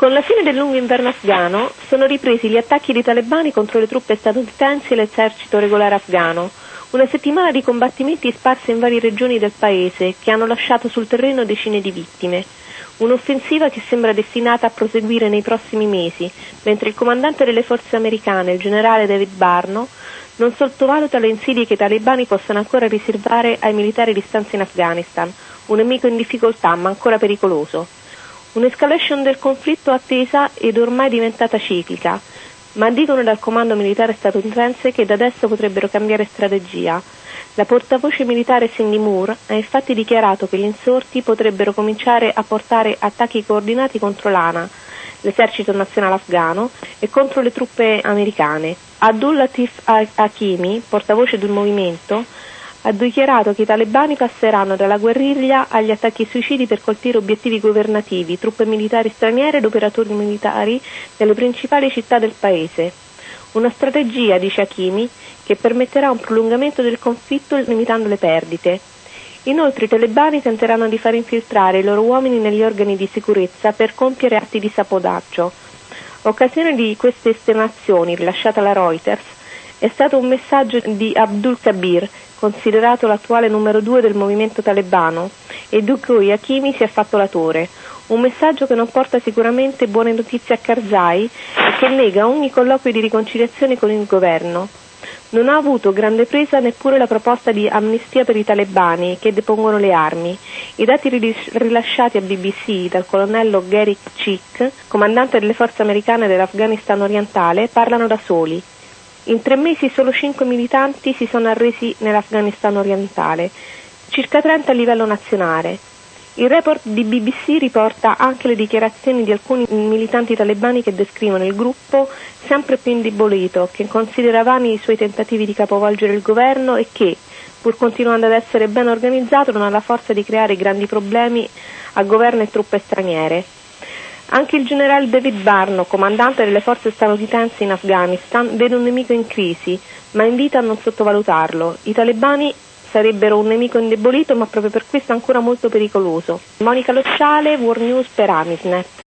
Con la fine del lungo inverno afghano sono ripresi gli attacchi dei talebani contro le truppe statunitensi e l'esercito regolare afghano. Una settimana di combattimenti sparsi in varie regioni del paese che hanno lasciato sul terreno decine di vittime. Un'offensiva che sembra destinata a proseguire nei prossimi mesi, mentre il comandante delle forze americane, il generale David Barno, non sottovaluta le insidie che i talebani possano ancora riservare ai militari di stanza in Afghanistan, un nemico in difficoltà ma ancora pericoloso. Un'escalation del conflitto attesa ed ormai diventata ciclica, ma dicono dal comando militare statunitense che da adesso potrebbero cambiare strategia. La portavoce militare Cindy Moore ha infatti dichiarato che gli insorti potrebbero cominciare a portare attacchi coordinati contro l'ANA, l'esercito nazionale afghano, e contro le truppe americane. Abdul Latif Hakimi, portavoce del movimento, ha dichiarato che i talebani passeranno dalla guerriglia agli attacchi suicidi per colpire obiettivi governativi, truppe militari straniere ed operatori militari nelle principali città del paese. Una strategia, dice Hakimi, che permetterà un prolungamento del conflitto limitando le perdite. Inoltre i talebani tenteranno di far infiltrare i loro uomini negli organi di sicurezza per compiere atti di sabotaggio. Occasione di queste esternazioni, rilasciata alla Reuters, è stato un messaggio di Abdul Kabir, considerato l'attuale numero 2 del movimento talebano, e di cui Hakimi si è fatto latore. Un messaggio che non porta sicuramente buone notizie a Karzai e che nega ogni colloquio di riconciliazione con il governo. Non ha avuto grande presa neppure la proposta di amnistia per i talebani che depongono le armi. I dati rilasciati a BBC dal colonnello Gary Chick, comandante delle forze americane dell'Afghanistan orientale, parlano da soli. In 3 mesi solo 5 militanti si sono arresi nell'Afghanistan orientale, circa 30 a livello nazionale. Il report di BBC riporta anche le dichiarazioni di alcuni militanti talebani che descrivono il gruppo sempre più indebolito, che considera vani i suoi tentativi di capovolgere il governo e che, pur continuando ad essere ben organizzato, non ha la forza di creare grandi problemi a governo e truppe straniere. Anche il generale David Barno, comandante delle forze statunitensi in Afghanistan, vede un nemico in crisi, ma invita a non sottovalutarlo. I talebani sarebbero un nemico indebolito, ma proprio per questo ancora molto pericoloso. Monica Locciale, World News per Amisnet.